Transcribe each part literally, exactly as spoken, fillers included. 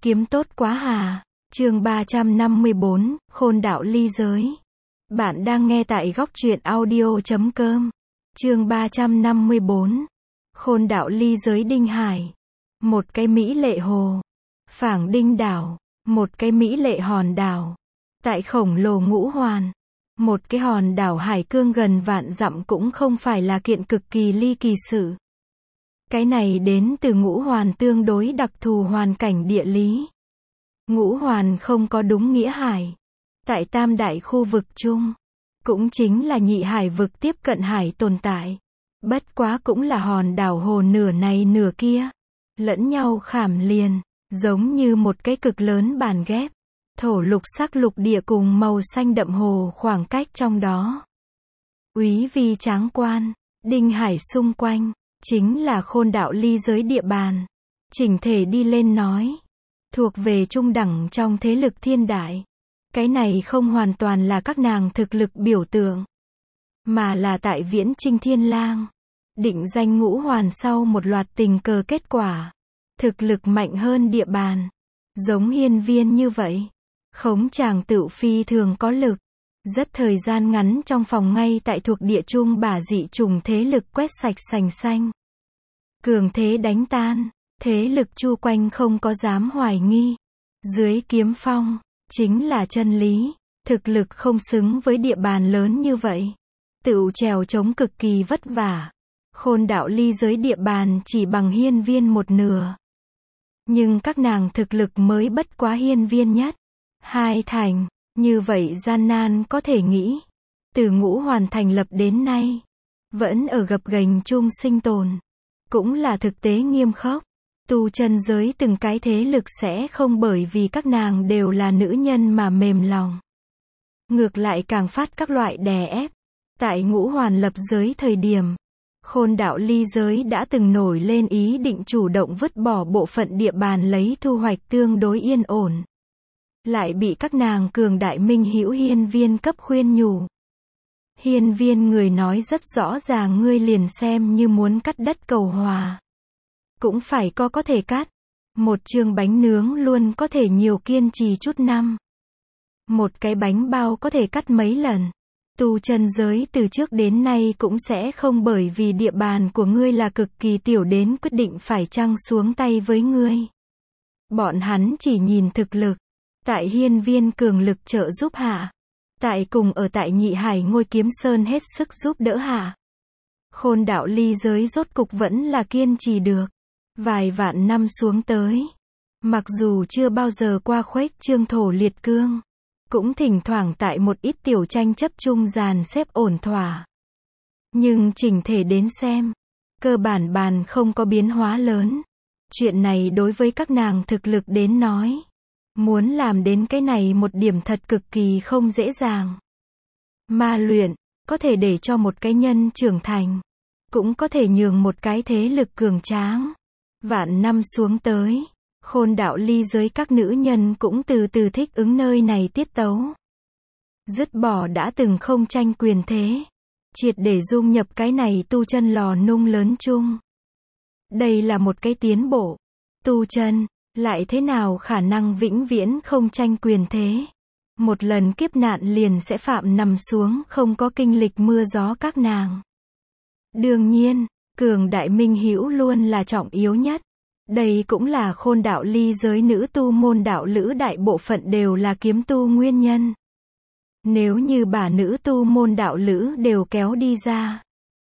Kiếm tốt quá hà. Chương ba trăm năm mươi bốn, Khôn đạo ly giới. Bạn đang nghe tại góc truyện audio chấm com. Chương ba trăm năm mươi bốn. Khôn đạo ly giới Đinh Hải. Một cái mỹ lệ hồ. Phảng Đinh đảo. Một cái mỹ lệ hòn đảo. Tại khổng lồ Ngũ Hoàn. Một cái hòn đảo hải cương gần vạn dặm cũng không phải là kiện cực kỳ ly kỳ sự. Cái này đến từ Ngũ Hoàn tương đối đặc thù hoàn cảnh địa lý. Ngũ Hoàn không có đúng nghĩa hải. Tại tam đại khu vực chung, cũng chính là nhị hải vực tiếp cận hải tồn tại. Bất quá cũng là hòn đảo hồ nửa này nửa kia, lẫn nhau khảm liền, giống như một cái cực lớn bàn ghép. Thổ lục sắc lục địa cùng màu xanh đậm hồ khoảng cách trong đó. Úy vi tráng quan, Đinh Hải xung quanh, chính là khôn đạo ly giới địa bàn. Chỉnh thể đi lên nói, thuộc về trung đẳng trong thế lực thiên đại. Cái này không hoàn toàn là các nàng thực lực biểu tượng, mà là tại Viễn Trinh Thiên Lang định danh Ngũ Hoàn sau một loạt tình cờ kết quả. Thực lực mạnh hơn địa bàn, giống Hiên Viên như vậy, khống chàng tựu phi thường có lực. Rất thời gian ngắn trong phòng ngay tại thuộc địa trung bả dị trùng thế lực quét sạch sành xanh. Cường thế đánh tan, thế lực chu quanh không có dám hoài nghi. Dưới kiếm phong, chính là chân lý. Thực lực không xứng với địa bàn lớn như vậy, tựu trèo chống cực kỳ vất vả. Khôn đạo ly giới địa bàn chỉ bằng Hiên Viên một nửa. Nhưng các nàng thực lực mới bất quá Hiên Viên nhất hai thành, như vậy gian nan có thể nghĩ. Từ Ngũ Hoàn thành lập đến nay, vẫn ở gập ghềnh chung sinh tồn, cũng là thực tế nghiêm khốc. Tu chân giới từng cái thế lực sẽ không bởi vì các nàng đều là nữ nhân mà mềm lòng. Ngược lại càng phát các loại đè ép. Tại Ngũ Hoàn lập giới thời điểm, khôn đạo ly giới đã từng nổi lên ý định chủ động vứt bỏ bộ phận địa bàn lấy thu hoạch tương đối yên ổn. Lại bị các nàng cường đại minh hữu Hiên Viên cấp khuyên nhủ. Hiên Viên người nói rất rõ ràng, ngươi liền xem như muốn cắt đất cầu hòa, cũng phải có có thể cắt. Một chương bánh nướng luôn có thể nhiều kiên trì chút năm. Một cái bánh bao có thể cắt mấy lần. Tu chân giới từ trước đến nay cũng sẽ không bởi vì địa bàn của ngươi là cực kỳ tiểu đến quyết định phải chăng xuống tay với ngươi. Bọn hắn chỉ nhìn thực lực. Tại Hiên Viên cường lực trợ giúp hạ, tại cùng ở tại Nhị Hải Ngôi Kiếm Sơn hết sức giúp đỡ hạ, khôn đạo ly giới rốt cục vẫn là kiên trì được. Vài vạn năm xuống tới, mặc dù chưa bao giờ qua khuếch trương thổ liệt cương, cũng thỉnh thoảng tại một ít tiểu tranh chấp chung dàn xếp ổn thỏa. Nhưng chỉnh thể đến xem, cơ bản bàn không có biến hóa lớn. Chuyện này đối với các nàng thực lực đến nói, muốn làm đến cái này một điểm thật cực kỳ không dễ dàng. Ma luyện, có thể để cho một cái nhân trưởng thành, cũng có thể nhường một cái thế lực cường tráng. Vạn năm xuống tới, khôn đạo ly giới các nữ nhân cũng từ từ thích ứng nơi này tiết tấu. Dứt bỏ đã từng không tranh quyền thế, triệt để dung nhập cái này tu chân lò nung lớn chung. Đây là một cái tiến bộ. Tu chân, lại thế nào khả năng vĩnh viễn không tranh quyền thế. Một lần kiếp nạn liền sẽ phạm nằm xuống không có kinh lịch mưa gió các nàng. Đương nhiên, cường đại minh hữu luôn là trọng yếu nhất. Đây cũng là khôn đạo ly giới nữ tu môn đạo lữ đại bộ phận đều là kiếm tu nguyên nhân. Nếu như bà nữ tu môn đạo lữ đều kéo đi ra,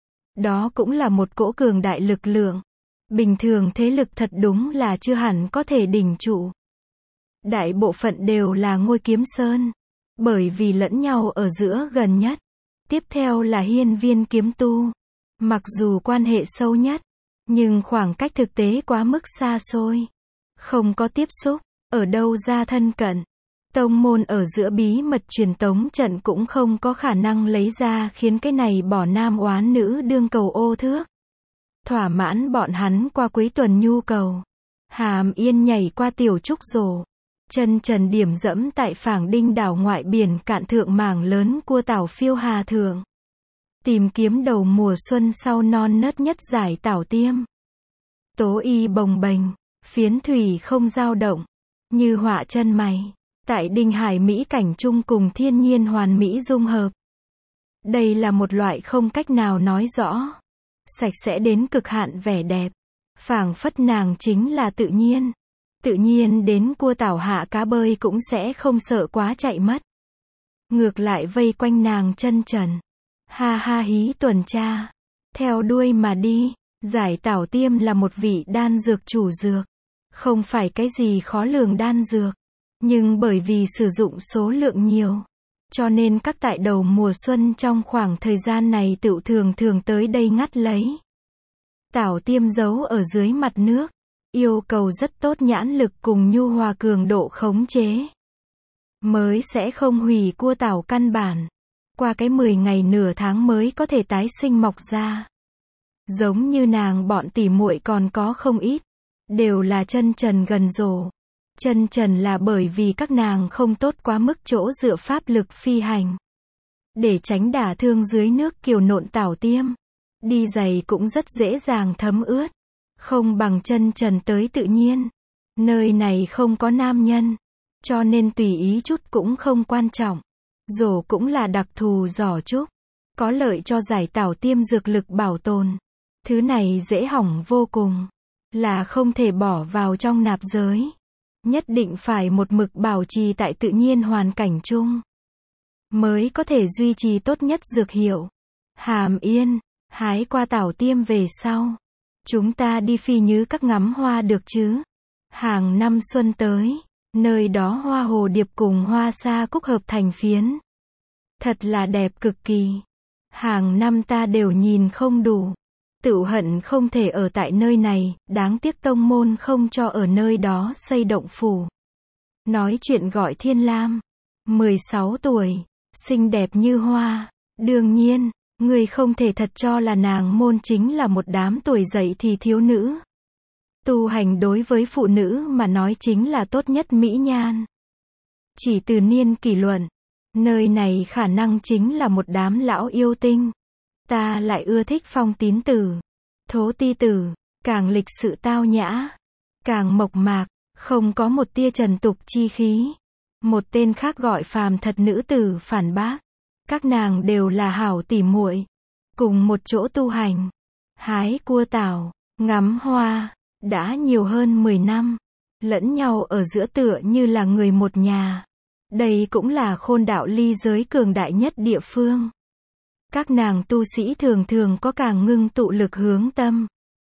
đó cũng là một cỗ cường đại lực lượng. Bình thường thế lực thật đúng là chưa hẳn có thể đỉnh trụ. Đại bộ phận đều là Ngôi Kiếm Sơn, bởi vì lẫn nhau ở giữa gần nhất. Tiếp theo là Hiên Viên kiếm tu. Mặc dù quan hệ sâu nhất, nhưng khoảng cách thực tế quá mức xa xôi. Không có tiếp xúc, ở đâu ra thân cận. Tông môn ở giữa bí mật truyền tống trận cũng không có khả năng lấy ra khiến cái này bỏ nam oán nữ đương cầu ô thước. Thỏa mãn bọn hắn qua cuối tuần nhu cầu. Hàm Yên nhảy qua tiểu trúc rổ. Chân trần điểm dẫm tại Phảng Đinh đảo ngoại biển cạn thượng mảng lớn cua tảo phiêu hà thượng. Tìm kiếm đầu mùa xuân sau non nớt nhất giải tảo tiêm. Tố y bồng bềnh, phiến thủy không dao động. như họa chân mày. Tại Đinh Hải mỹ cảnh chung cùng thiên nhiên hoàn mỹ dung hợp. Đây là một loại không cách nào nói rõ. Sạch sẽ đến cực hạn vẻ đẹp. Phảng phất nàng chính là tự nhiên. Tự nhiên đến cua tảo hạ cá bơi cũng sẽ không sợ quá chạy mất. Ngược lại vây quanh nàng chân trần. Ha ha hí tuần tra. Theo đuôi mà đi. Giải tảo tiêm là một vị đan dược chủ dược. Không phải cái gì khó lường đan dược. Nhưng bởi vì sử dụng số lượng nhiều. Cho nên các tại đầu mùa xuân trong khoảng thời gian này tựu thường thường tới đây ngắt lấy. Tảo tiêm giấu ở dưới mặt nước. Yêu cầu rất tốt nhãn lực cùng nhu hòa cường độ khống chế. Mới sẽ không hủy cua tảo căn bản. Qua cái mười ngày nửa tháng mới có thể tái sinh mọc ra. Giống như nàng bọn tỉ muội còn có không ít. Đều là chân trần gần rổ. Chân trần là bởi vì các nàng không tốt quá mức chỗ dựa pháp lực phi hành. Để tránh đả thương dưới nước kiều nộn tảo tiêm. Đi giày cũng rất dễ dàng thấm ướt. Không bằng chân trần tới tự nhiên. Nơi này không có nam nhân. Cho nên tùy ý chút cũng không quan trọng. Rổ cũng là đặc thù giỏ trúc. Có lợi cho giải tảo tiêm dược lực bảo tồn. Thứ này dễ hỏng vô cùng. Là không thể bỏ vào trong nạp giới. Nhất định phải một mực bảo trì tại tự nhiên hoàn cảnh chung. Mới có thể duy trì tốt nhất dược hiệu. Hàm Yên, hái qua tảo tiêm về sau. Chúng ta đi Phi Nhứ Các ngắm hoa được chứ? Hàng năm xuân tới, nơi đó hoa hồ điệp cùng hoa sa cúc hợp thành phiến. Thật là đẹp cực kỳ. Hàng năm ta đều nhìn không đủ. Tựu hận không thể ở tại nơi này, đáng tiếc tông môn không cho ở nơi đó xây động phủ. Nói chuyện gọi Thiên Lam. mười sáu tuổi, xinh đẹp như hoa. Đương nhiên, người không thể thật cho là nàng môn chính là một đám tuổi dậy thì thiếu nữ. Tu hành đối với phụ nữ mà nói chính là tốt nhất mỹ nhan. Chỉ từ niên kỷ luận, nơi này khả năng chính là một đám lão yêu tinh. Ta lại ưa thích Phong Tín Tử, Thố Ti Tử, càng lịch sự tao nhã, càng mộc mạc, không có một tia trần tục chi khí. Một tên khác gọi phàm thật nữ tử phản bác. Các nàng đều là hảo tỉ muội, cùng một chỗ tu hành, hái cua tảo, ngắm hoa, đã nhiều hơn mười năm, lẫn nhau ở giữa tựa như là người một nhà. Đây cũng là Khôn Đạo ly giới cường đại nhất địa phương. Các nàng tu sĩ thường thường có càng ngưng tụ lực hướng tâm.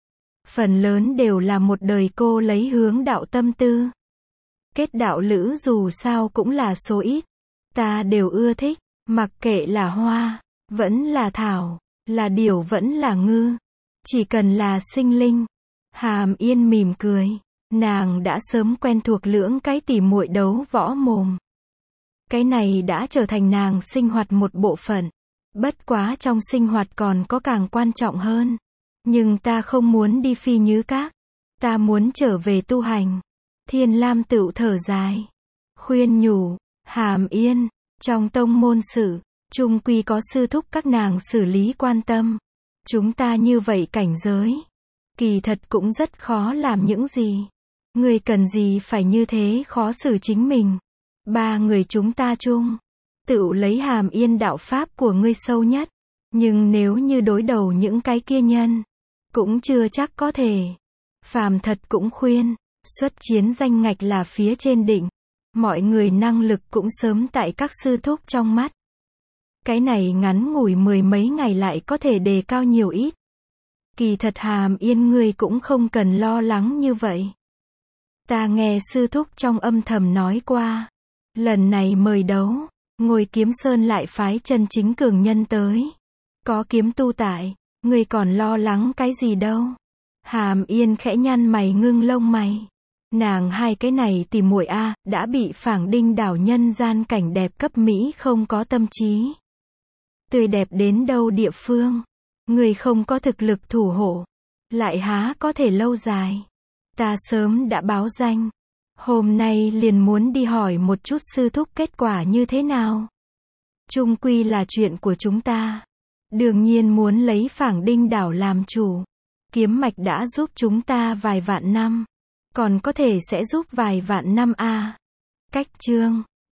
Phần lớn đều là một đời cô lấy hướng đạo tâm tư. Kết đạo lữ dù sao cũng là số ít. Ta đều ưa thích, mặc kệ là hoa, vẫn là thảo, là điểu vẫn là ngư. Chỉ cần là sinh linh. Hàm Yên mỉm cười. Nàng đã sớm quen thuộc lưỡng cái tỉ muội đấu võ mồm. Cái này đã trở thành nàng sinh hoạt một bộ phận. Bất quá trong sinh hoạt còn có càng quan trọng hơn. Nhưng ta không muốn đi Phi Nhứ Các. Ta muốn trở về tu hành. Thiên Lam tựu thở dài. Khuyên nhủ, Hàm Yên, trong tông môn sự, chung quy có sư thúc các nàng xử lý quan tâm. Chúng ta như vậy cảnh giới. Kỳ thật cũng rất khó làm những gì. Người cần gì phải như thế khó xử chính mình. Ba người chúng ta chung. Tựu lấy Hàm Yên đạo pháp của ngươi sâu nhất. Nhưng nếu như đối đầu những cái kia nhân, cũng chưa chắc có thể. Phàm thật cũng khuyên, xuất chiến danh ngạch là phía trên đỉnh. Mọi người năng lực cũng sớm tại các sư thúc trong mắt. Cái này ngắn ngủi mười mấy ngày lại có thể đề cao nhiều ít. Kỳ thật Hàm Yên ngươi cũng không cần lo lắng như vậy. Ta nghe sư thúc trong âm thầm nói qua. Lần này mời đấu, Ngồi Kiếm Sơn lại phái chân chính cường nhân tới. Có kiếm tu tại, ngươi còn lo lắng cái gì đâu. Hàm Yên khẽ nhăn mày ngưng lông mày. Nàng hai cái này tỉ muội a, đã bị Phảng Đinh đảo nhân gian cảnh đẹp cấp Mỹ không có tâm trí. Tươi đẹp đến đâu địa phương. Người không có thực lực thủ hộ. Lại há có thể lâu dài. Ta sớm đã báo danh. Hôm nay liền muốn đi hỏi một chút sư thúc kết quả như thế nào. Chung quy là chuyện của chúng ta. Đương nhiên muốn lấy Phảng Đinh đảo làm chủ. Kiếm mạch đã giúp chúng ta vài vạn năm. Còn có thể sẽ giúp vài vạn năm a. Cách chương